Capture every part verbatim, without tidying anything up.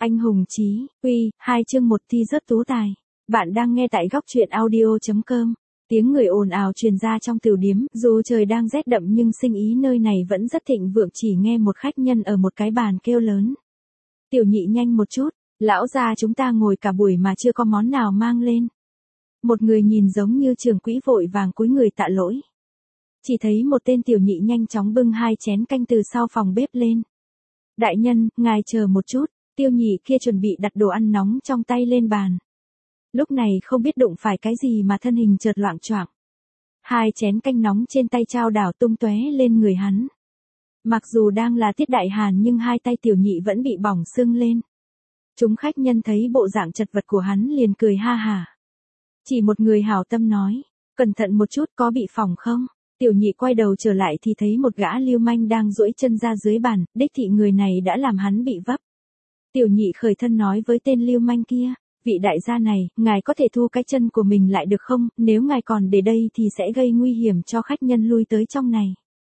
Anh hùng chí, uy, hai chương một thi rớt tú tài. Bạn đang nghe tại góc truyện audio.com. Tiếng người ồn ào truyền ra trong tiểu điếm, dù trời đang rét đậm nhưng sinh ý nơi này vẫn rất thịnh vượng, chỉ nghe một khách nhân ở một cái bàn kêu lớn. Tiểu nhị nhanh một chút, lão già chúng ta ngồi cả buổi mà chưa có món nào mang lên. Một người nhìn giống như trưởng quỹ vội vàng cúi người tạ lỗi. Chỉ thấy một tên tiểu nhị nhanh chóng bưng hai chén canh từ sau phòng bếp lên. Đại nhân, ngài chờ một chút. Tiêu nhị kia chuẩn bị đặt đồ ăn nóng trong tay lên bàn. Lúc này không biết đụng phải cái gì mà thân hình chợt loạng choạng. Hai chén canh nóng trên tay trao đảo tung tóe lên người hắn. Mặc dù đang là tiết đại hàn nhưng hai tay tiểu nhị vẫn bị bỏng sưng lên. Chúng khách nhân thấy bộ dạng chật vật của hắn liền cười ha hả. Chỉ một người hảo tâm nói, cẩn thận một chút, có bị phỏng không? Tiểu nhị quay đầu trở lại thì thấy một gã lưu manh đang duỗi chân ra dưới bàn, đích thị người này đã làm hắn bị vấp. Tiểu nhị khởi thân nói với tên lưu manh kia, vị đại gia này, ngài có thể thu cái chân của mình lại được không, nếu ngài còn để đây thì sẽ gây nguy hiểm cho khách nhân lui tới trong này.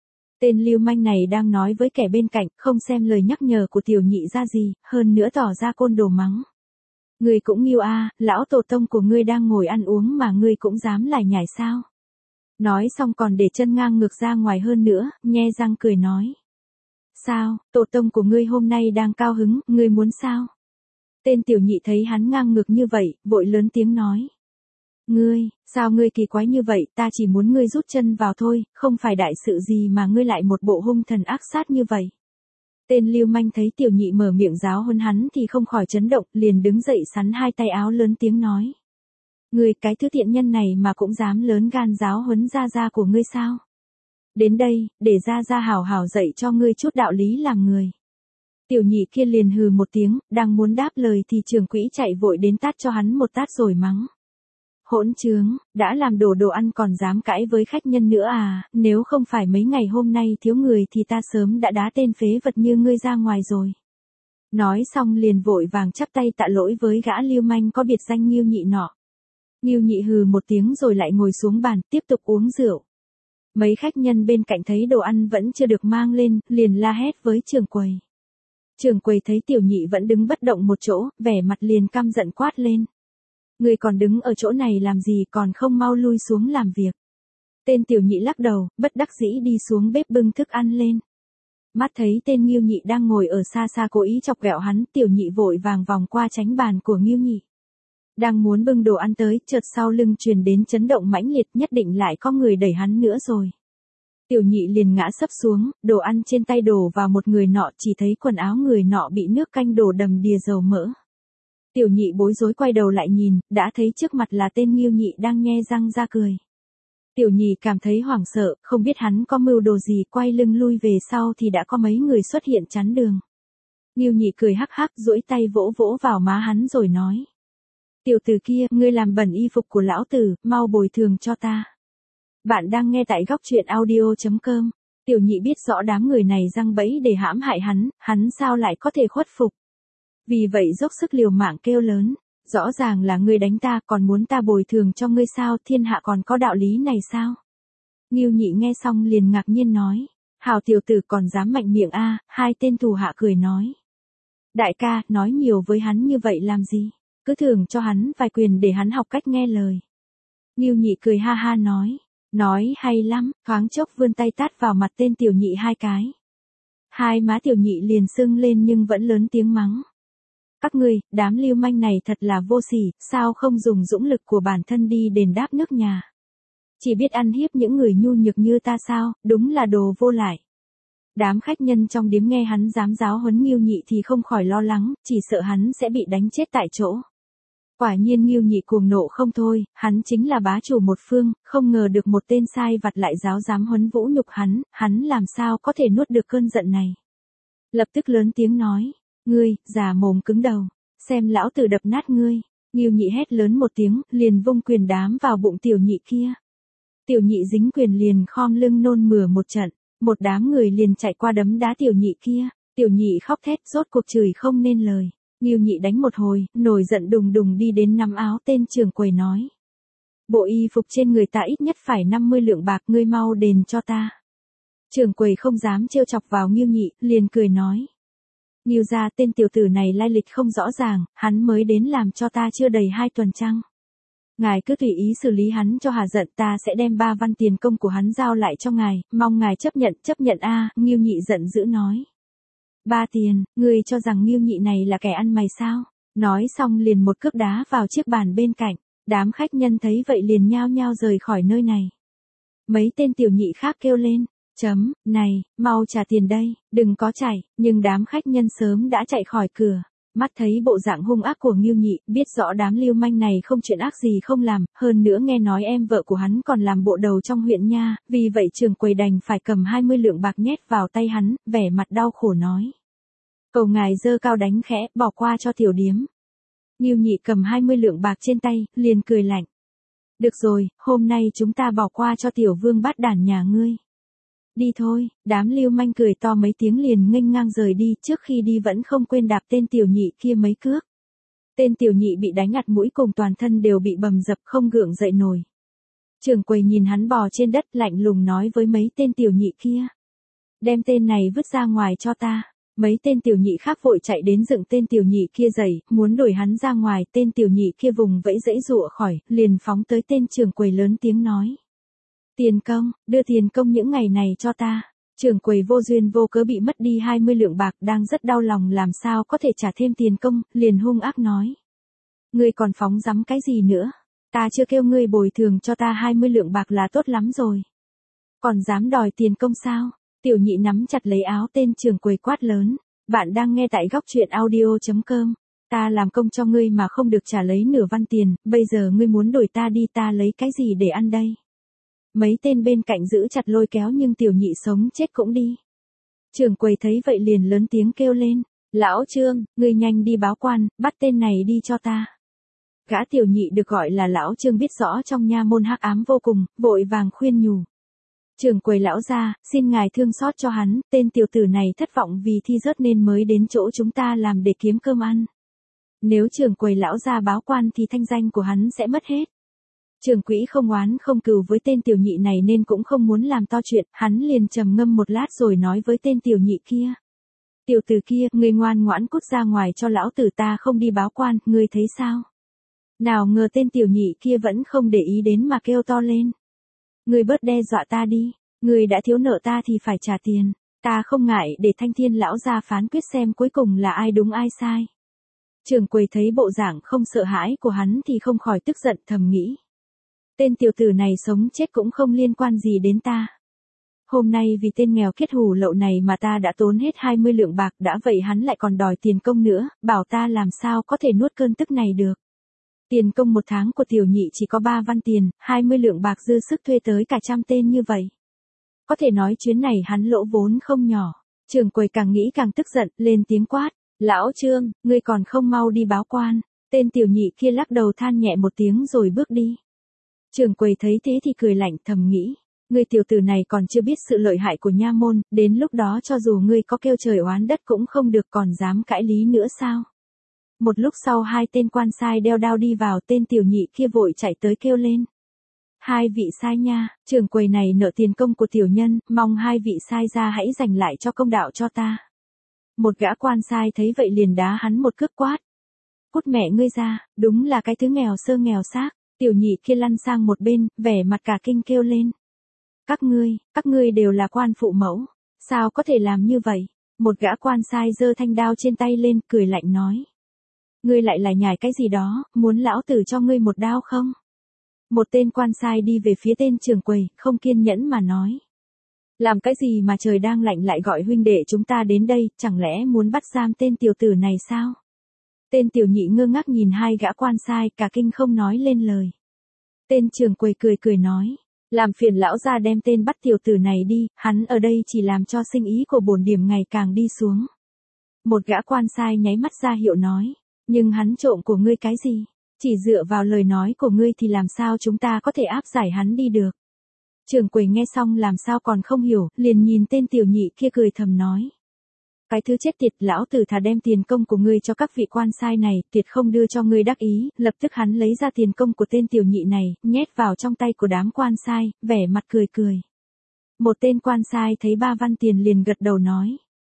Tên lưu manh này đang nói với kẻ bên cạnh, không xem lời nhắc nhở của tiểu nhị ra gì, hơn nữa tỏ ra côn đồ mắng. Ngươi cũng nghiêu a, lão tổ tông của ngươi đang ngồi ăn uống mà ngươi cũng dám lải nhải sao? Nói xong còn để chân ngang ngược ra ngoài hơn nữa, nhe răng cười nói. Sao, tổ tông của ngươi hôm nay đang cao hứng, ngươi muốn sao? Tên tiểu nhị thấy hắn ngang ngược như vậy, vội lớn tiếng nói. Ngươi, sao ngươi kỳ quái như vậy, ta chỉ muốn ngươi rút chân vào thôi, không phải đại sự gì mà ngươi lại một bộ hung thần ác sát như vậy. Tên lưu manh thấy tiểu nhị mở miệng giáo huấn hắn thì không khỏi chấn động, liền đứng dậy sắn hai tay áo lớn tiếng nói. Ngươi cái thứ tiện nhân này mà cũng dám lớn gan giáo huấn gia gia của ngươi sao? Đến đây, để gia gia hảo hảo dạy cho ngươi chút đạo lý làm người. Tiểu nhị kia liền hừ một tiếng, đang muốn đáp lời thì trưởng quỹ chạy vội đến tát cho hắn một tát rồi mắng. Hỗn trướng, đã làm đổ đồ ăn còn dám cãi với khách nhân nữa à, nếu không phải mấy ngày hôm nay thiếu người thì ta sớm đã đá tên phế vật như ngươi ra ngoài rồi. Nói xong liền vội vàng chắp tay tạ lỗi với gã lưu manh có biệt danh Nghiêu nhị nọ. Nghiêu nhị hừ một tiếng rồi lại ngồi xuống bàn tiếp tục uống rượu. Mấy khách nhân bên cạnh thấy đồ ăn vẫn chưa được mang lên, liền la hét với trưởng quầy. Trưởng quầy thấy tiểu nhị vẫn đứng bất động một chỗ, vẻ mặt liền căm giận quát lên. Người còn đứng ở chỗ này làm gì, còn không mau lui xuống làm việc. Tên tiểu nhị lắc đầu, bất đắc dĩ đi xuống bếp bưng thức ăn lên. Mắt thấy tên Nghiêu nhị đang ngồi ở xa xa cố ý chọc ghẹo hắn, tiểu nhị vội vàng vòng qua tránh bàn của Nghiêu nhị. Đang muốn bưng đồ ăn tới, chợt sau lưng truyền đến chấn động mãnh liệt, nhất định lại có người đẩy hắn nữa rồi. Tiểu nhị liền ngã sấp xuống, đồ ăn trên tay đổ vào một người nọ, chỉ thấy quần áo người nọ bị nước canh đổ đầm đìa dầu mỡ. Tiểu nhị bối rối quay đầu lại nhìn, đã thấy trước mặt là tên Nghiêu nhị đang nhe răng ra cười. Tiểu nhị cảm thấy hoảng sợ, không biết hắn có mưu đồ gì, quay lưng lui về sau thì đã có mấy người xuất hiện chắn đường. Nghiêu nhị cười hắc hắc, duỗi tay vỗ vỗ vào má hắn rồi nói. Tiểu tử kia, ngươi làm bẩn y phục của lão tử, mau bồi thường cho ta. Bạn đang nghe tại góc truyện audio.com. Tiểu nhị biết rõ đám người này giăng bẫy để hãm hại hắn, hắn sao lại có thể khuất phục. Vì vậy dốc sức liều mạng kêu lớn, rõ ràng là ngươi đánh ta, còn muốn ta bồi thường cho ngươi sao, thiên hạ còn có đạo lý này sao? Nghiêu nhị nghe xong liền ngạc nhiên nói, hào tiểu tử còn dám mạnh miệng a, hai tên thủ hạ cười nói. Đại ca, nói nhiều với hắn như vậy làm gì, cứ thưởng cho hắn vài quyền để hắn học cách nghe lời. Nghiêu nhị cười ha ha nói, nói hay lắm, thoáng chốc vươn tay tát vào mặt tên tiểu nhị hai cái. Hai má tiểu nhị liền sưng lên nhưng vẫn lớn tiếng mắng. Các ngươi, đám lưu manh này thật là vô sỉ, sao không dùng dũng lực của bản thân đi đền đáp nước nhà. Chỉ biết ăn hiếp những người nhu nhược như ta sao, đúng là đồ vô lại. Đám khách nhân trong điếm nghe hắn dám giáo huấn Nghiêu nhị thì không khỏi lo lắng, chỉ sợ hắn sẽ bị đánh chết tại chỗ. Quả nhiên Nghiêu nhị cuồng nộ không thôi, hắn chính là bá chủ một phương, không ngờ được một tên sai vặt lại giáo dám huấn vũ nhục hắn, hắn làm sao có thể nuốt được cơn giận này. Lập tức lớn tiếng nói. Ngươi, già mồm cứng đầu, xem lão tử đập nát ngươi. Nghiêu nhị hét lớn một tiếng, liền vung quyền đám vào bụng tiểu nhị kia. Tiểu nhị dính quyền liền khom lưng nôn mửa một trận, một đám người liền chạy qua đấm đá tiểu nhị kia. Tiểu nhị khóc thét, rốt cuộc chửi không nên lời. Nghiêu nhị đánh một hồi, nổi giận đùng đùng đi đến nắm áo tên trưởng quầy nói. Bộ y phục trên người ta ít nhất phải năm mươi lượng bạc, ngươi mau đền cho ta. Trưởng quầy không dám trêu chọc vào Nghiêu nhị, liền cười nói. Ngưu gia tên tiểu tử này lai lịch không rõ ràng, hắn mới đến làm cho ta chưa đầy hai tuần chăng. Ngài cứ tùy ý xử lý hắn cho hà giận, ta sẽ đem ba văn tiền công của hắn giao lại cho ngài, mong ngài chấp nhận, chấp nhận a à, Ngưu nhị giận dữ nói. Ba tiền, ngươi cho rằng Ngưu nhị này là kẻ ăn mày sao? Nói xong liền một cước đá vào chiếc bàn bên cạnh, đám khách nhân thấy vậy liền nhao nhao rời khỏi nơi này. Mấy tên tiểu nhị khác kêu lên, chấm, này, mau trả tiền đây, đừng có chạy, nhưng đám khách nhân sớm đã chạy khỏi cửa. Mắt thấy bộ dạng hung ác của Ngưu nhị, biết rõ đám lưu manh này không chuyện ác gì không làm, hơn nữa nghe nói em vợ của hắn còn làm bộ đầu trong huyện nha, vì vậy trưởng quầy đành phải cầm hai mươi lượng bạc nhét vào tay hắn, vẻ mặt đau khổ nói. Cầu ngài dơ cao đánh khẽ, bỏ qua cho tiểu điếm. Ngưu nhị cầm hai mươi lượng bạc trên tay, liền cười lạnh. Được rồi, hôm nay chúng ta bỏ qua cho tiểu vương bát đản nhà ngươi. Đi thôi, đám lưu manh cười to mấy tiếng liền nghênh ngang rời đi, trước khi đi vẫn không quên đạp tên tiểu nhị kia mấy cước. Tên tiểu nhị bị đánh ạt mũi cùng toàn thân đều bị bầm dập không gượng dậy nổi. Trưởng quầy nhìn hắn bò trên đất lạnh lùng nói với mấy tên tiểu nhị kia. Đem tên này vứt ra ngoài cho ta. Mấy tên tiểu nhị khác vội chạy đến dựng tên tiểu nhị kia dậy, muốn đuổi hắn ra ngoài, tên tiểu nhị kia vùng vẫy dãy giụa khỏi, liền phóng tới tên trưởng quầy lớn tiếng nói. Tiền công, đưa tiền công những ngày này cho ta. Trưởng quầy vô duyên vô cớ bị mất đi hai mươi lượng bạc, đang rất đau lòng làm sao có thể trả thêm tiền công, liền hung ác nói. Ngươi còn phóng dắm cái gì nữa? Ta chưa kêu ngươi bồi thường cho ta hai mươi lượng bạc là tốt lắm rồi. Còn dám đòi tiền công sao? Tiểu nhị nắm chặt lấy áo tên trưởng quầy quát lớn. Bạn đang nghe tại góc truyện audio chấm com. Ta làm công cho ngươi mà không được trả lấy nửa văn tiền, bây giờ ngươi muốn đuổi ta đi, ta lấy cái gì để ăn đây? Mấy tên bên cạnh giữ chặt lôi kéo nhưng tiểu nhị sống chết cũng đi. Trưởng quầy thấy vậy liền lớn tiếng kêu lên. Lão Trương, ngươi nhanh đi báo quan, bắt tên này đi cho ta. Gã tiểu nhị được gọi là Lão Trương biết rõ trong nha môn hắc ám vô cùng, vội vàng khuyên nhủ. Trưởng quầy lão gia, xin ngài thương xót cho hắn, tên tiểu tử này thất vọng vì thi rớt nên mới đến chỗ chúng ta làm để kiếm cơm ăn. Nếu trưởng quầy lão gia báo quan thì thanh danh của hắn sẽ mất hết. Trưởng quỹ không oán không cừu với tên tiểu nhị này nên cũng không muốn làm to chuyện, hắn liền trầm ngâm một lát rồi nói với tên tiểu nhị kia. Tiểu tử kia, ngươi ngoan ngoãn cút ra ngoài cho lão tử, ta không đi báo quan, ngươi thấy sao? Nào ngờ tên tiểu nhị kia vẫn không để ý đến mà kêu to lên. Ngươi bớt đe dọa ta đi, ngươi đã thiếu nợ ta thì phải trả tiền, ta không ngại để thanh thiên lão gia phán quyết xem cuối cùng là ai đúng ai sai. Trưởng quầy thấy bộ dạng không sợ hãi của hắn thì không khỏi tức giận thầm nghĩ. Tên tiểu tử này sống chết cũng không liên quan gì đến ta. Hôm nay vì tên nghèo kiết hủ lậu này mà ta đã tốn hết hai mươi lượng bạc, đã vậy hắn lại còn đòi tiền công nữa, bảo ta làm sao có thể nuốt cơn tức này được. Tiền công một tháng của tiểu nhị chỉ có ba văn tiền, hai mươi lượng bạc dư sức thuê tới cả trăm tên như vậy. Có thể nói chuyến này hắn lỗ vốn không nhỏ. Trưởng quầy càng nghĩ càng tức giận, lên tiếng quát. Lão Trương, ngươi còn không mau đi báo quan. Tên tiểu nhị kia lắc đầu than nhẹ một tiếng rồi bước đi. Trưởng quầy thấy thế thì cười lạnh thầm nghĩ. Ngươi tiểu tử này còn chưa biết sự lợi hại của nha môn, đến lúc đó cho dù ngươi có kêu trời oán đất cũng không được, còn dám cãi lý nữa sao? Một lúc sau hai tên quan sai đeo đao đi vào, tên tiểu nhị kia vội chạy tới kêu lên. Hai vị sai nha, trưởng quầy này nợ tiền công của tiểu nhân, mong hai vị sai ra hãy dành lại cho công đạo cho ta. Một gã quan sai thấy vậy liền đá hắn một cước quát. Cút mẹ ngươi ra, đúng là cái thứ nghèo sơ nghèo xác. Tiểu nhị kia lăn sang một bên, vẻ mặt cả kinh kêu lên. Các ngươi, các ngươi đều là quan phụ mẫu, sao có thể làm như vậy? Một gã quan sai giơ thanh đao trên tay lên, cười lạnh nói. Ngươi lại lại nhải cái gì đó, muốn lão tử cho ngươi một đao không? Một tên quan sai đi về phía tên trưởng quầy, không kiên nhẫn mà nói. Làm cái gì mà trời đang lạnh lại gọi huynh đệ chúng ta đến đây, chẳng lẽ muốn bắt giam tên tiểu tử này sao? Tên tiểu nhị ngơ ngác nhìn hai gã quan sai, cả kinh không nói lên lời. Tên trưởng quầy cười cười nói. Làm phiền lão gia đem tên bắt tiểu tử này đi, hắn ở đây chỉ làm cho sinh ý của bổn điểm ngày càng đi xuống. Một gã quan sai nháy mắt ra hiệu nói. Nhưng hắn trộm của ngươi cái gì? Chỉ dựa vào lời nói của ngươi thì làm sao chúng ta có thể áp giải hắn đi được? Trưởng quầy nghe xong làm sao còn không hiểu, liền nhìn tên tiểu nhị kia cười thầm nói. Cái thứ chết tiệt, lão tử thà đem tiền công của ngươi cho các vị quan sai này, tiệt không đưa cho ngươi đắc ý. Lập tức hắn lấy ra tiền công của tên tiểu nhị này, nhét vào trong tay của đám quan sai, vẻ mặt cười cười. Một tên quan sai thấy ba văn tiền liền gật đầu nói.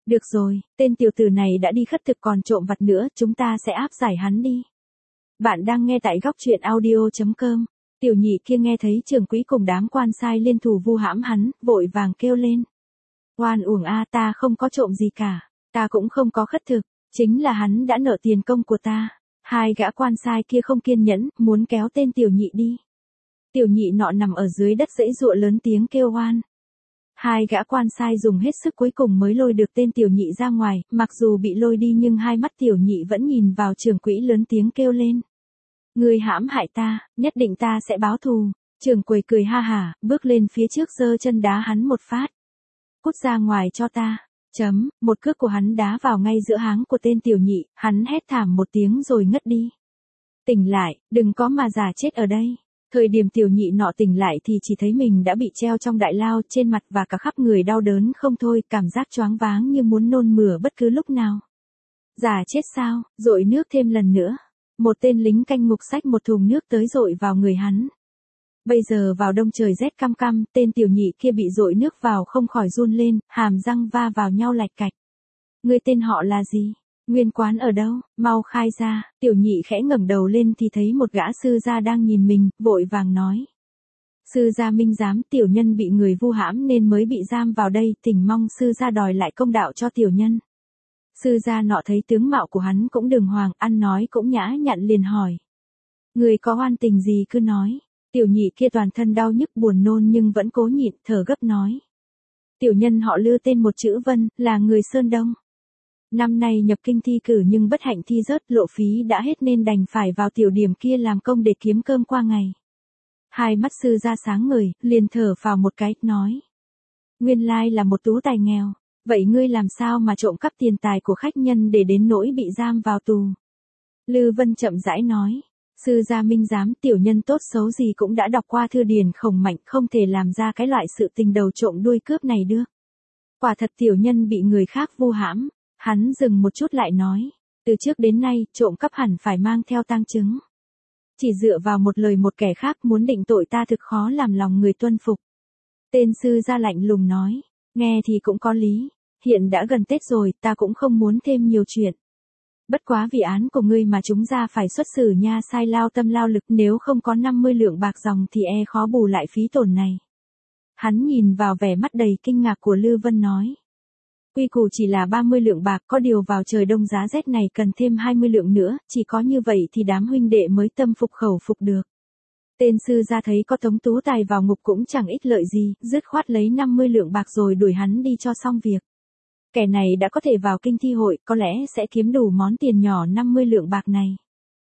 Được rồi, tên tiểu tử này đã đi khất thực còn trộm vặt nữa, chúng ta sẽ áp giải hắn đi. Bạn đang nghe tại góc truyện audio.com. Tiểu nhị kia nghe thấy trưởng quỹ cùng đám quan sai liên thủ vu hãm hắn, vội vàng kêu lên. Oan uổng a, ta không có trộm gì cả, ta cũng không có khất thực, chính là hắn đã nợ tiền công của ta. Hai gã quan sai kia không kiên nhẫn, muốn kéo tên tiểu nhị đi. Tiểu nhị nọ nằm ở dưới đất giãy giụa lớn tiếng kêu oan. Hai gã quan sai dùng hết sức cuối cùng mới lôi được tên tiểu nhị ra ngoài, mặc dù bị lôi đi nhưng hai mắt tiểu nhị vẫn nhìn vào trưởng quỹ lớn tiếng kêu lên. Ngươi hãm hại ta, nhất định ta sẽ báo thù. Trưởng quầy cười ha hả, bước lên phía trước giơ chân đá hắn một phát. Cút ra ngoài cho ta. Chấm, một cước của hắn đá vào ngay giữa háng của tên tiểu nhị, hắn hét thảm một tiếng rồi ngất đi. Tỉnh lại, đừng có mà giả chết ở đây. Thời điểm tiểu nhị nọ tỉnh lại thì chỉ thấy mình đã bị treo trong đại lao, trên mặt và cả khắp người đau đớn không thôi, cảm giác choáng váng như muốn nôn mửa bất cứ lúc nào. Giả chết sao, dội nước thêm lần nữa. Một tên lính canh ngục xách một thùng nước tới dội vào người hắn. Bây giờ vào đông trời rét căm căm, tên tiểu nhị kia bị dội nước vào không khỏi run lên, hàm răng va vào nhau lạch cạch. Ngươi tên họ là gì? Nguyên quán ở đâu? Mau khai ra. Tiểu nhị khẽ ngẩng đầu lên thì thấy một gã sư gia đang nhìn mình, vội vàng nói. Sư gia minh giám, tiểu nhân bị người vu hãm nên mới bị giam vào đây, thỉnh mong sư gia đòi lại công đạo cho tiểu nhân. Sư gia nọ thấy tướng mạo của hắn cũng đường hoàng, ăn nói cũng nhã nhặn liền hỏi. Người có oan tình gì cứ nói. Tiểu nhị kia toàn thân đau nhức buồn nôn nhưng vẫn cố nhịn, thở gấp nói. Tiểu nhân họ Lư tên một chữ Vân, là người Sơn Đông. Năm nay nhập kinh thi cử nhưng bất hạnh thi rớt, lộ phí đã hết nên đành phải vào tiểu điểm kia làm công để kiếm cơm qua ngày. Hai mắt sư ra sáng ngời, liền thở phào một cái, nói. Nguyên lai là một tú tài nghèo, vậy ngươi làm sao mà trộm cắp tiền tài của khách nhân để đến nỗi bị giam vào tù? Lư Vân chậm rãi nói. Sư gia minh giám, tiểu nhân tốt xấu gì cũng đã đọc qua thư điển khổng mạnh, không thể làm ra cái loại sự tình đầu trộm đuôi cướp này được. Quả thật tiểu nhân bị người khác vu hãm. Hắn dừng một chút lại nói, từ trước đến nay, trộm cắp hẳn phải mang theo tang chứng. Chỉ dựa vào một lời một kẻ khác muốn định tội ta thực khó làm lòng người tuân phục. Tên sư gia lạnh lùng nói, nghe thì cũng có lý, hiện đã gần Tết rồi, ta cũng không muốn thêm nhiều chuyện. Bất quá vì án của ngươi mà chúng ra phải xuất xử nha, sai lao tâm lao lực, nếu không có năm mươi lượng bạc dòng thì e khó bù lại phí tổn này. Hắn nhìn vào vẻ mắt đầy kinh ngạc của Lư Vân nói. Quy củ chỉ là ba mươi lượng bạc, có điều vào trời đông giá rét này cần thêm hai mươi lượng nữa, chỉ có như vậy thì đám huynh đệ mới tâm phục khẩu phục được. Tên sư gia thấy có Tống Tú Tài vào ngục cũng chẳng ích lợi gì, dứt khoát lấy năm mươi lượng bạc rồi đuổi hắn đi cho xong việc. Kẻ này đã có thể vào kinh thi hội, có lẽ sẽ kiếm đủ món tiền nhỏ năm mươi lượng bạc này.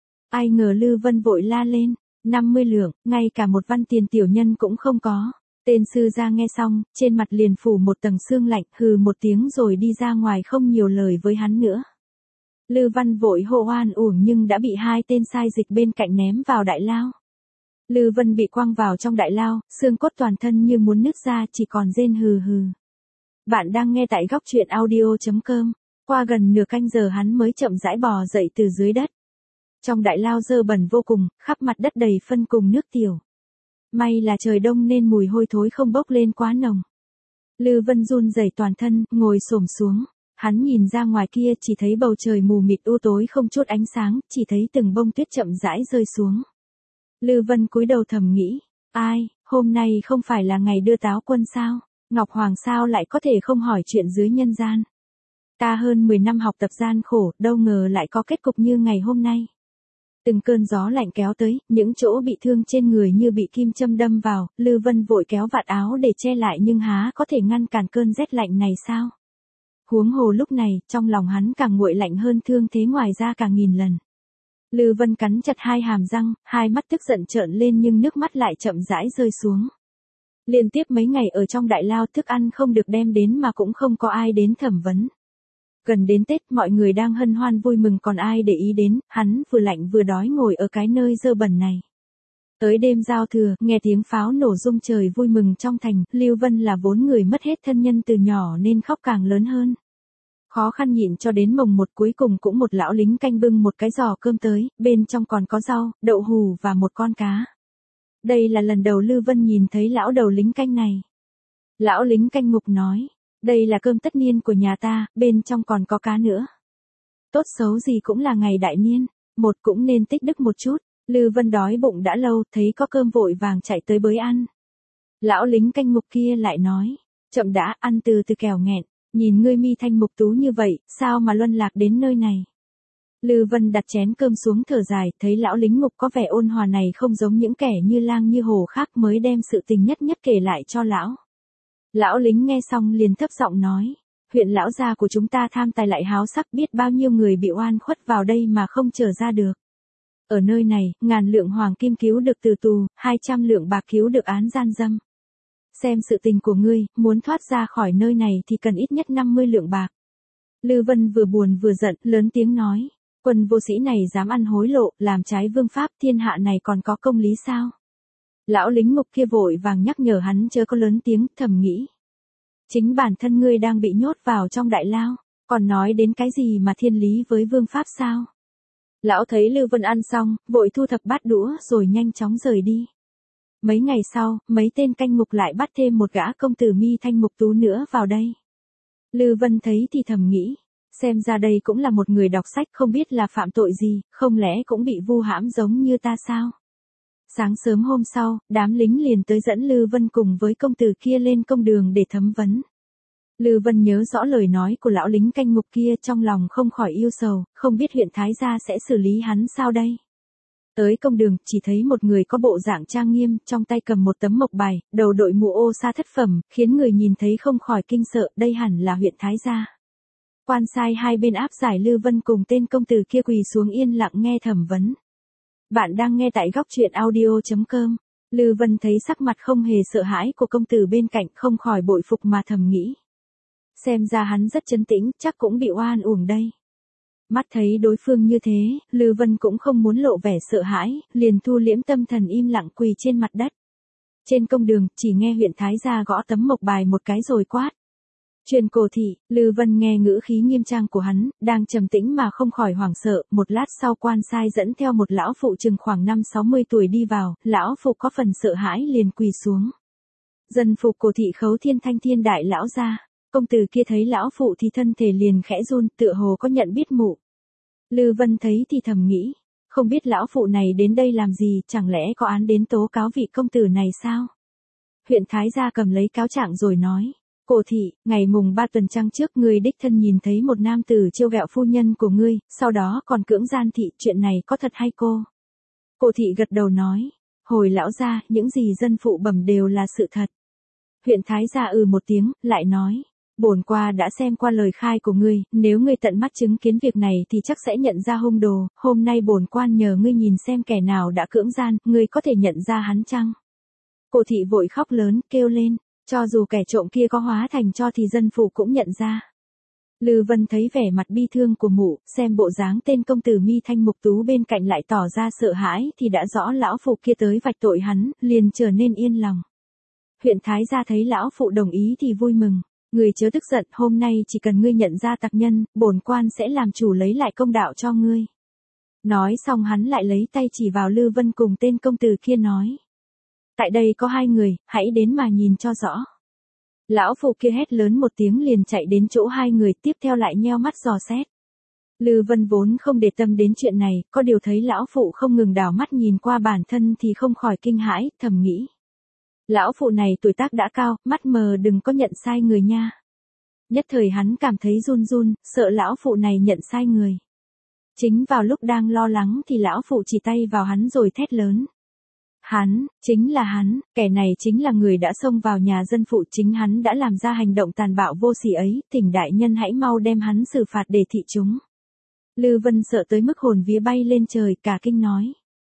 Ai ngờ Lư Vân vội la lên, năm mươi lượng, ngay cả một văn tiền tiểu nhân cũng không có. Tên sư gia nghe xong, trên mặt liền phủ một tầng sương lạnh, hừ một tiếng rồi đi ra ngoài không nhiều lời với hắn nữa. Lư Văn vội hô oan uổng nhưng đã bị hai tên sai dịch bên cạnh ném vào đại lao. Lư Vân bị quăng vào trong đại lao, xương cốt toàn thân như muốn nứt ra, chỉ còn rên hừ hừ. Bạn đang nghe tại góc truyện audio.com. Qua gần nửa canh giờ hắn mới chậm rãi bò dậy từ dưới đất. Trong đại lao dơ bẩn vô cùng, khắp mặt đất đầy phân cùng nước tiểu. May là trời đông nên mùi hôi thối không bốc lên quá nồng. Lư Vân run rẩy toàn thân, ngồi xổm xuống. Hắn nhìn ra ngoài kia chỉ thấy bầu trời mù mịt u tối không chút ánh sáng, chỉ thấy từng bông tuyết chậm rãi rơi xuống. Lư Vân cúi đầu thầm nghĩ, ai, hôm nay không phải là ngày đưa táo quân sao? Ngọc Hoàng sao lại có thể không hỏi chuyện dưới nhân gian? Ta hơn mười năm học tập gian khổ, đâu ngờ lại có kết cục như ngày hôm nay. Từng cơn gió lạnh kéo tới, những chỗ bị thương trên người như bị kim châm đâm vào, Lư Vân vội kéo vạt áo để che lại nhưng há có thể ngăn cản cơn rét lạnh này sao? Huống hồ lúc này, trong lòng hắn càng nguội lạnh hơn thương thế ngoài ra càng nghìn lần. Lư Vân cắn chặt hai hàm răng, hai mắt tức giận trợn lên nhưng nước mắt lại chậm rãi rơi xuống. Liên tiếp mấy ngày ở trong đại lao thức ăn không được đem đến mà cũng không có ai đến thẩm vấn. Gần đến Tết mọi người đang hân hoan vui mừng còn ai để ý đến, hắn vừa lạnh vừa đói ngồi ở cái nơi dơ bẩn này. Tới đêm giao thừa, nghe tiếng pháo nổ rung trời vui mừng trong thành, Lưu Vân là vốn người mất hết thân nhân từ nhỏ nên khóc càng lớn hơn. Khó khăn nhịn cho đến mồng một cuối cùng cũng một lão lính canh bưng một cái giò cơm tới, bên trong còn có rau, đậu hù và một con cá. Đây là lần đầu Lư Vân nhìn thấy lão đầu lính canh này. Lão lính canh ngục nói, Đây là cơm tất niên của nhà ta, bên trong còn có cá nữa. Tốt xấu gì cũng là ngày đại niên, một cũng nên tích đức một chút. Lư Vân đói bụng đã lâu, thấy có cơm vội vàng chạy tới bới ăn. Lão lính canh mục kia lại nói, chậm đã, ăn từ từ kẻo nghẹn, nhìn ngươi mi thanh mục tú như vậy, sao mà luân lạc đến nơi này. Lư Vân đặt chén cơm xuống thở dài, thấy lão lính mục có vẻ ôn hòa này không giống những kẻ như lang như hổ khác, mới đem sự tình nhất nhất kể lại cho lão. Lão lính nghe xong liền thấp giọng nói, huyện lão gia của chúng ta tham tài lại háo sắc, biết bao nhiêu người bị oan khuất vào đây mà không trở ra được. Ở nơi này, ngàn lượng hoàng kim cứu được từ tù, hai trăm lượng bạc cứu được án gian dâm. Xem sự tình của ngươi, muốn thoát ra khỏi nơi này thì cần ít nhất năm mươi lượng bạc. Lư Vân vừa buồn vừa giận, lớn tiếng nói, quân vô sĩ này dám ăn hối lộ, làm trái vương pháp, thiên hạ này còn có công lý sao? Lão lính mục kia vội vàng nhắc nhở hắn chớ có lớn tiếng, thầm nghĩ. Chính bản thân ngươi đang bị nhốt vào trong đại lao, còn nói đến cái gì mà thiên lý với vương pháp sao? Lão thấy Lư Vân ăn xong, vội thu thập bát đũa rồi nhanh chóng rời đi. Mấy ngày sau, mấy tên canh mục lại bắt thêm một gã công tử mi thanh mục tú nữa vào đây. Lư Vân thấy thì thầm nghĩ, xem ra đây cũng là một người đọc sách, không biết là phạm tội gì, không lẽ cũng bị vu hãm giống như ta sao? Sáng sớm hôm sau, đám lính liền tới dẫn Lư Vân cùng với công tử kia lên công đường để thẩm vấn. Lư Vân nhớ rõ lời nói của lão lính canh mục kia, trong lòng không khỏi yêu sầu, không biết huyện Thái gia sẽ xử lý hắn sao đây. Tới công đường, chỉ thấy một người có bộ dạng trang nghiêm, trong tay cầm một tấm mộc bài, đầu đội mũ ô sa thất phẩm, khiến người nhìn thấy không khỏi kinh sợ, đây hẳn là huyện Thái gia. Quan sai hai bên áp giải Lư Vân cùng tên công tử kia quỳ xuống yên lặng nghe thẩm vấn. Bạn đang nghe tại góc truyện audio chấm com. Lư Vân thấy sắc mặt không hề sợ hãi của công tử bên cạnh, không khỏi bội phục mà thầm nghĩ. Xem ra hắn rất trấn tĩnh, chắc cũng bị oan uổng đây. Mắt thấy đối phương như thế, Lư Vân cũng không muốn lộ vẻ sợ hãi, liền thu liễm tâm thần im lặng quỳ trên mặt đất. Trên công đường, chỉ nghe huyện Thái gia gõ tấm mộc bài một cái rồi quát. Truyền cổ thị. Lư Vân nghe ngữ khí nghiêm trang của hắn, đang trầm tĩnh mà không khỏi hoảng sợ, một lát sau quan sai dẫn theo một lão phụ chừng khoảng năm sáu mươi tuổi đi vào, lão phụ có phần sợ hãi liền quỳ xuống. Dân phục cổ thị khấu thiên thanh thiên đại lão gia. Công tử kia thấy lão phụ thì thân thể liền khẽ run, tựa hồ có nhận biết mụ. Lư Vân thấy thì thầm nghĩ, không biết lão phụ này đến đây làm gì, chẳng lẽ có án đến tố cáo vị công tử này sao? Huyện Thái gia cầm lấy cáo trạng rồi nói, cổ thị, ngày mùng ba tuần trăng trước ngươi đích thân nhìn thấy một nam tử trêu ghẹo phu nhân của ngươi, sau đó còn cưỡng gian thị, chuyện này có thật hay cô? Cổ thị gật đầu nói, hồi lão gia, những gì dân phụ bẩm đều là sự thật. Huyện Thái gia ừ một tiếng, lại nói, bổn qua đã xem qua lời khai của ngươi, nếu ngươi tận mắt chứng kiến việc này thì chắc sẽ nhận ra hung đồ, hôm nay bổn quan nhờ ngươi nhìn xem kẻ nào đã cưỡng gian, ngươi có thể nhận ra hắn chăng? Cổ thị vội khóc lớn, kêu lên, cho dù kẻ trộm kia có hóa thành cho thì dân phụ cũng nhận ra. Lư Vân thấy vẻ mặt bi thương của mụ, xem bộ dáng tên công tử mi thanh mục tú bên cạnh lại tỏ ra sợ hãi thì đã rõ lão phụ kia tới vạch tội hắn, liền trở nên yên lòng. Huyện Thái gia thấy lão phụ đồng ý thì vui mừng. Người chớ tức giận, hôm nay chỉ cần ngươi nhận ra tặc nhân, bổn quan sẽ làm chủ lấy lại công đạo cho ngươi. Nói xong hắn lại lấy tay chỉ vào Lư Vân cùng tên công tử kia nói. Tại đây có hai người, hãy đến mà nhìn cho rõ. Lão phụ kia hét lớn một tiếng liền chạy đến chỗ hai người, tiếp theo lại nheo mắt dò xét. Lư Vân vốn không để tâm đến chuyện này, có điều thấy lão phụ không ngừng đảo mắt nhìn qua bản thân thì không khỏi kinh hãi, thầm nghĩ. Lão phụ này tuổi tác đã cao, mắt mờ đừng có nhận sai người nha. Nhất thời hắn cảm thấy run run, sợ lão phụ này nhận sai người. Chính vào lúc đang lo lắng thì lão phụ chỉ tay vào hắn rồi thét lớn. Hắn, chính là hắn, kẻ này chính là người đã xông vào nhà dân phụ, chính hắn đã làm ra hành động tàn bạo vô sỉ ấy, thỉnh đại nhân hãy mau đem hắn xử phạt để thị chúng. Lư Vân sợ tới mức hồn vía bay lên trời, cả kinh nói.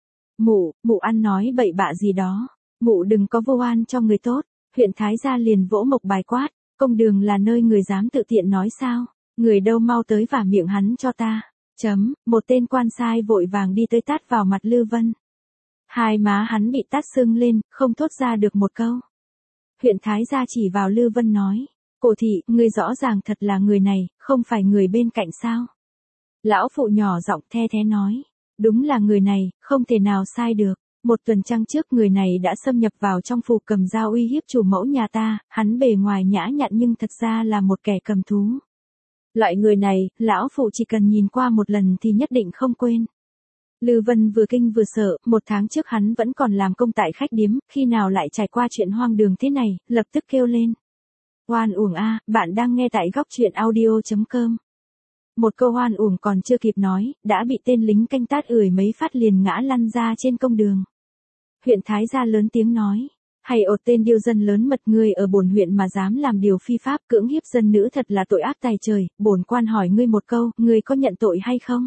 Mụ, mụ ăn nói bậy bạ gì đó. Mụ đừng có vô oan cho người tốt. Huyện Thái gia liền vỗ mộc bài quát, công đường là nơi người dám tự tiện nói sao, người đâu mau tới vả miệng hắn cho ta. Chấm, một tên quan sai vội vàng đi tới tát vào mặt Lư Vân. Hai má hắn bị tát sưng lên, không thốt ra được một câu. Huyện Thái gia chỉ vào Lư Vân nói, cổ thị, ngươi rõ ràng thật là người này, không phải người bên cạnh sao? Lão phụ nhỏ giọng the thé nói, đúng là người này, không thể nào sai được. Một tuần trăng trước người này đã xâm nhập vào trong phủ cầm dao uy hiếp chủ mẫu nhà ta, hắn bề ngoài nhã nhặn nhưng thật ra là một kẻ cầm thú. Loại người này, lão phụ chỉ cần nhìn qua một lần thì nhất định không quên. Lư Vân vừa kinh vừa sợ, một tháng trước hắn vẫn còn làm công tại khách điếm, khi nào lại trải qua chuyện hoang đường thế này, lập tức kêu lên. Oan uổng a, bạn đang nghe tại góc truyện audio chấm com. Một câu oan uổng còn chưa kịp nói, đã bị tên lính canh tát ưỡi mấy phát liền ngã lăn ra trên công đường. Huyện Thái Gia lớn tiếng nói, hay ột tên điêu dân lớn mật, ngươi ở bổn huyện mà dám làm điều phi pháp cưỡng hiếp dân nữ thật là tội ác tày trời, bổn quan hỏi ngươi một câu, ngươi có nhận tội hay không?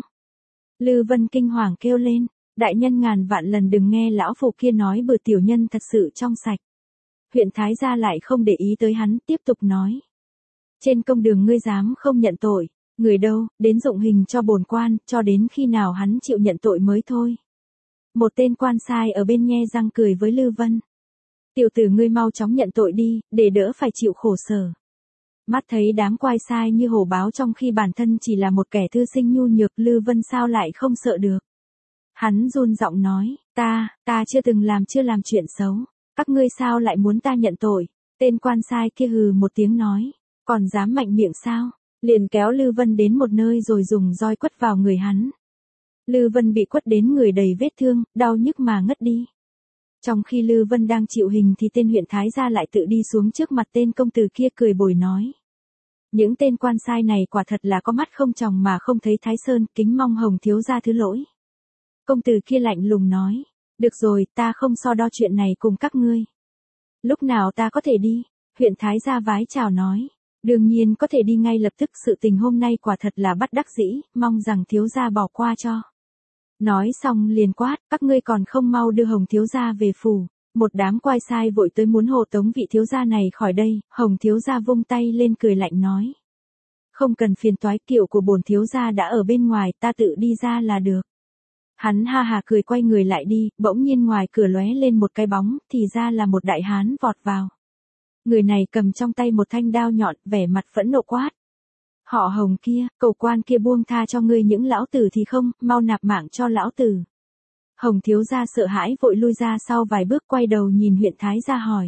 Lư Vân kinh hoàng kêu lên, đại nhân ngàn vạn lần đừng nghe lão phụ kia nói bừa, tiểu nhân thật sự trong sạch. Huyện Thái Gia lại không để ý tới hắn, tiếp tục nói. Trên công đường ngươi dám không nhận tội, người đâu, đến dụng hình cho bổn quan, cho đến khi nào hắn chịu nhận tội mới thôi. Một tên quan sai ở bên nhe răng cười với Lư Vân. Tiểu tử ngươi mau chóng nhận tội đi, để đỡ phải chịu khổ sở. Mắt thấy đám quai sai như hổ báo trong khi bản thân chỉ là một kẻ thư sinh nhu nhược, Lư Vân sao lại không sợ được. Hắn run giọng nói, ta, ta chưa từng làm chưa làm chuyện xấu, các ngươi sao lại muốn ta nhận tội? Tên quan sai kia hừ một tiếng nói, còn dám mạnh miệng sao? Liền kéo Lư Vân đến một nơi rồi dùng roi quất vào người hắn. Lư Vân bị quất đến người đầy vết thương, đau nhức mà ngất đi. Trong khi Lư Vân đang chịu hình thì tên huyện Thái Gia lại tự đi xuống trước mặt tên công tử kia cười bồi nói. Những tên quan sai này quả thật là có mắt không tròng mà không thấy Thái Sơn, kính mong Hồng thiếu gia thứ lỗi. Công tử kia lạnh lùng nói, được rồi, ta không so đo chuyện này cùng các ngươi. Lúc nào ta có thể đi? Huyện Thái Gia vái chào nói, đương nhiên có thể đi ngay lập tức, sự tình hôm nay quả thật là bất đắc dĩ, mong rằng thiếu gia bỏ qua cho. Nói xong liền quát, các ngươi còn không mau đưa Hồng thiếu gia về phủ. Một đám quai sai vội tới muốn hộ tống vị thiếu gia này khỏi đây, Hồng thiếu gia vung tay lên cười lạnh nói. Không cần phiền toái, kiệu của bổn thiếu gia đã ở bên ngoài, ta tự đi ra là được. Hắn ha hà cười quay người lại đi, bỗng nhiên ngoài cửa lóe lên một cái bóng, thì ra là một đại hán vọt vào. Người này cầm trong tay một thanh đao nhọn, vẻ mặt phẫn nộ quát. Họ Hồng kia, cầu quan kia buông tha cho ngươi những lão tử thì không, mau nạp mạng cho lão tử. Hồng thiếu gia sợ hãi vội lui ra sau vài bước, quay đầu nhìn huyện Thái Gia hỏi.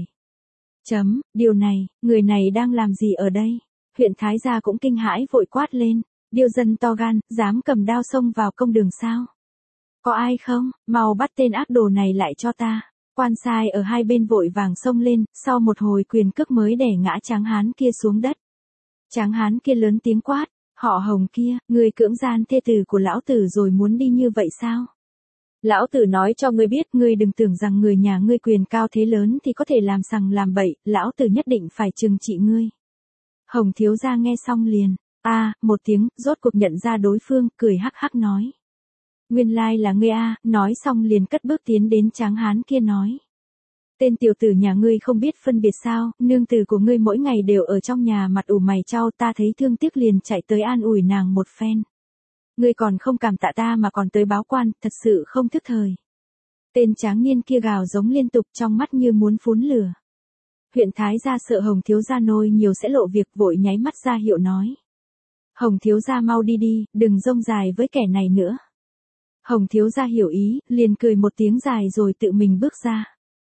Chấm, điều này, người này đang làm gì ở đây? Huyện Thái Gia cũng kinh hãi vội quát lên, điêu dân to gan, dám cầm đao xông vào công đường sao? Có ai không, mau bắt tên ác đồ này lại cho ta. Quan sai ở hai bên vội vàng xông lên, sau một hồi quyền cước mới đè ngã tráng hán kia xuống đất. Tráng hán kia lớn tiếng quát, họ Hồng kia, ngươi cưỡng gian thê tử của lão tử rồi muốn đi như vậy sao? Lão tử nói cho ngươi biết, ngươi đừng tưởng rằng người nhà ngươi quyền cao thế lớn thì có thể làm sằng làm bậy, lão tử nhất định phải trừng trị ngươi. Hồng thiếu gia nghe xong liền, a, à, một tiếng, rốt cuộc nhận ra đối phương, cười hắc hắc nói. Nguyên lai là ngươi a, à, nói xong liền cất bước tiến đến tráng hán kia nói. Tên tiểu tử nhà ngươi không biết phân biệt sao, nương tử của ngươi mỗi ngày đều ở trong nhà mặt ủ mày chau, ta thấy thương tiếc liền chạy tới an ủi nàng một phen. Ngươi còn không cảm tạ ta mà còn tới báo quan, thật sự không thức thời. Tên tráng niên kia gào giống liên tục, trong mắt như muốn phun lửa. Huyện Thái Gia sợ Hồng thiếu gia nôi nhiều sẽ lộ việc, vội nháy mắt ra hiệu nói. Hồng thiếu gia mau đi đi, đừng rông dài với kẻ này nữa. Hồng thiếu gia hiểu ý, liền cười một tiếng dài rồi tự mình bước ra.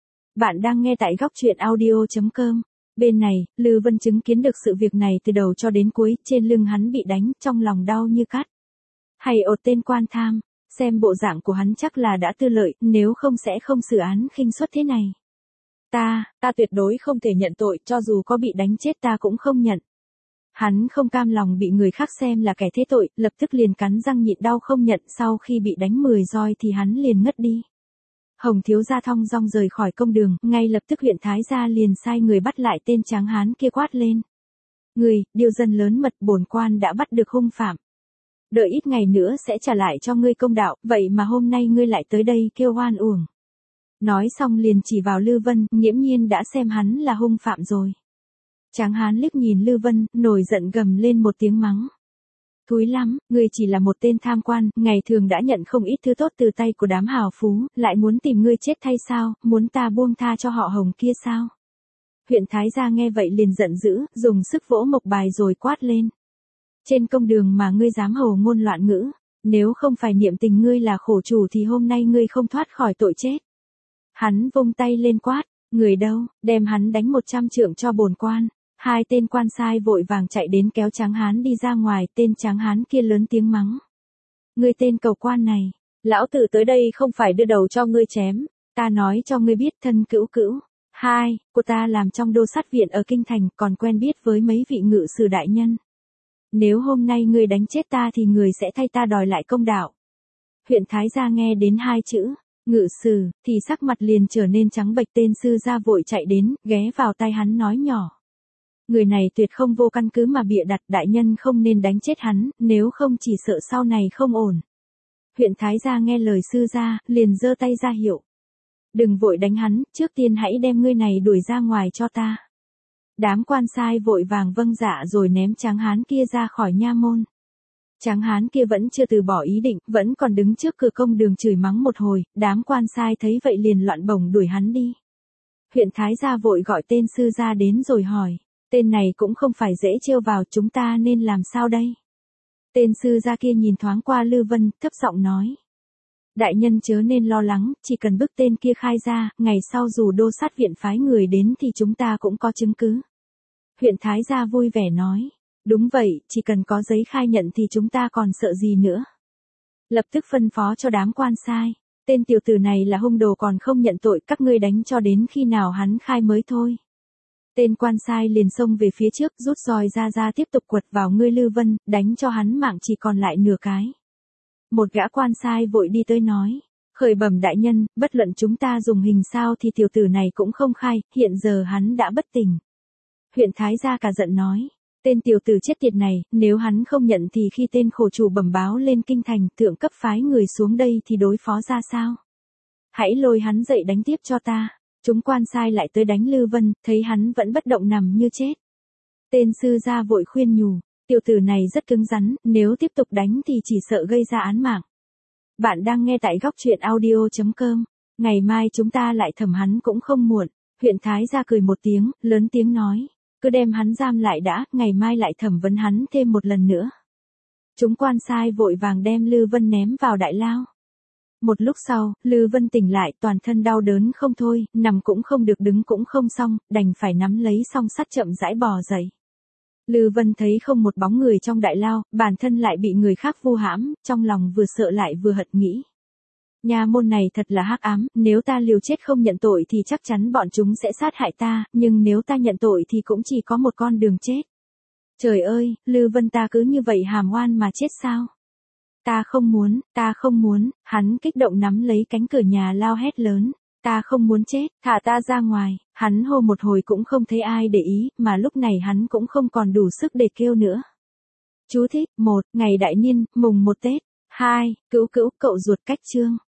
Bạn đang nghe tại góc truyện audio chấm com. Bên này, Lư Vân chứng kiến được sự việc này từ đầu cho đến cuối, trên lưng hắn bị đánh, trong lòng đau như cắt. Hay ột tên quan tham, xem bộ dạng của hắn chắc là đã tư lợi, nếu không sẽ không xử án khinh suất thế này. Ta, ta tuyệt đối không thể nhận tội, cho dù có bị đánh chết ta cũng không nhận. Hắn không cam lòng bị người khác xem là kẻ thế tội, lập tức liền cắn răng nhịn đau không nhận, sau khi bị đánh mười roi thì hắn liền ngất đi. Hồng thiếu gia thong dong rời khỏi công đường, ngay lập tức huyện Thái Gia liền sai người bắt lại tên tráng hán kia quát lên. Người, điêu dân lớn mật, bổn quan đã bắt được hung phạm. Đợi ít ngày nữa sẽ trả lại cho ngươi công đạo, vậy mà hôm nay ngươi lại tới đây kêu oan uổng. Nói xong liền chỉ vào Lư Vân, nghiễm nhiên đã xem hắn là hung phạm rồi. Tráng hán liếc nhìn Lư Vân, nổi giận gầm lên một tiếng mắng. Thúi lắm, ngươi chỉ là một tên tham quan, ngày thường đã nhận không ít thứ tốt từ tay của đám hào phú, lại muốn tìm ngươi chết thay sao, muốn ta buông tha cho họ Hồng kia sao? Huyện Thái Gia nghe vậy liền giận dữ, dùng sức vỗ mộc bài rồi quát lên. Trên công đường mà ngươi dám hồ ngôn loạn ngữ, nếu không phải niệm tình ngươi là khổ chủ thì hôm nay ngươi không thoát khỏi tội chết. Hắn vung tay lên quát, người đâu, đem hắn đánh một trăm trượng cho bổn quan. Hai tên quan sai vội vàng chạy đến kéo Tráng Hán đi ra ngoài, tên Tráng Hán kia lớn tiếng mắng. Ngươi tên cầu quan này, lão tử tới đây không phải đưa đầu cho ngươi chém, ta nói cho ngươi biết thân cữu cữu. Hai, cô ta làm trong đô sát viện ở Kinh Thành, còn quen biết với mấy vị ngự sử đại nhân. Nếu hôm nay ngươi đánh chết ta thì người sẽ thay ta đòi lại công đạo. Huyện Thái Gia nghe đến hai chữ, ngự sử, thì sắc mặt liền trở nên trắng bệch. Tên sư gia vội chạy đến, ghé vào tai hắn nói nhỏ. Người này tuyệt không vô căn cứ mà bịa đặt, đại nhân không nên đánh chết hắn, nếu không chỉ sợ sau này không ổn. Huyện Thái Gia nghe lời sư gia, liền giơ tay ra hiệu. Đừng vội đánh hắn, trước tiên hãy đem ngươi này đuổi ra ngoài cho ta. Đám quan sai vội vàng vâng dạ rồi ném Tráng Hán kia ra khỏi nha môn. Tráng Hán kia vẫn chưa từ bỏ ý định, vẫn còn đứng trước cửa công đường chửi mắng một hồi, đám quan sai thấy vậy liền loạn bổng đuổi hắn đi. Huyện Thái Gia vội gọi tên sư gia đến rồi hỏi, tên này cũng không phải dễ trêu vào, chúng ta nên làm sao đây? Tên sư gia kia nhìn thoáng qua Lư Vân, thấp giọng nói. Đại nhân chớ nên lo lắng, chỉ cần bức tên kia khai ra, ngày sau dù đô sát viện phái người đến thì chúng ta cũng có chứng cứ. Huyện Thái Gia vui vẻ nói. Đúng vậy, chỉ cần có giấy khai nhận thì chúng ta còn sợ gì nữa. Lập tức phân phó cho đám quan sai. Tên tiểu tử này là hung đồ còn không nhận tội, các ngươi đánh cho đến khi nào hắn khai mới thôi. Tên quan sai liền xông về phía trước, rút roi ra ra tiếp tục quật vào ngươi Lư Vân, đánh cho hắn mạng chỉ còn lại nửa cái. Một gã quan sai vội đi tới nói, khởi bẩm đại nhân, bất luận chúng ta dùng hình sao thì tiểu tử này cũng không khai, hiện giờ hắn đã bất tỉnh. Huyện Thái Gia cả giận nói, tên tiểu tử chết tiệt này, nếu hắn không nhận thì khi tên khổ chủ bẩm báo lên kinh thành, thượng cấp phái người xuống đây thì đối phó ra sao? Hãy lôi hắn dậy đánh tiếp cho ta. Chúng quan sai lại tới đánh Lư Vân, thấy hắn vẫn bất động nằm như chết. Tên sư gia vội khuyên nhủ, tiểu tử này rất cứng rắn, nếu tiếp tục đánh thì chỉ sợ gây ra án mạng. Bạn đang nghe tại góc truyện audio chấm com, ngày mai chúng ta lại thẩm hắn cũng không muộn. Huyện Thái Gia cười một tiếng, lớn tiếng nói, cứ đem hắn giam lại đã, ngày mai lại thẩm vấn hắn thêm một lần nữa. Chúng quan sai vội vàng đem Lư Vân ném vào đại lao. Một lúc sau, Lư Vân tỉnh lại, toàn thân đau đớn không thôi, nằm cũng không được đứng cũng không xong, đành phải nắm lấy song sắt chậm rãi bò dậy. Lư Vân thấy không một bóng người trong đại lao, bản thân lại bị người khác vu hãm, trong lòng vừa sợ lại vừa hận nghĩ. Nhà môn này thật là hắc ám, nếu ta liều chết không nhận tội thì chắc chắn bọn chúng sẽ sát hại ta, nhưng nếu ta nhận tội thì cũng chỉ có một con đường chết. Trời ơi, Lư Vân ta cứ như vậy hàm oan mà chết sao? Ta không muốn, ta không muốn, hắn kích động nắm lấy cánh cửa nhà lao hét lớn. Ta không muốn chết, thả ta ra ngoài. Hắn hô một hồi cũng không thấy ai để ý, mà lúc này hắn cũng không còn đủ sức để kêu nữa. Chú thích, một, ngày đại niên, mùng một Tết. Hai, cữu cữu, cậu ruột cách chương.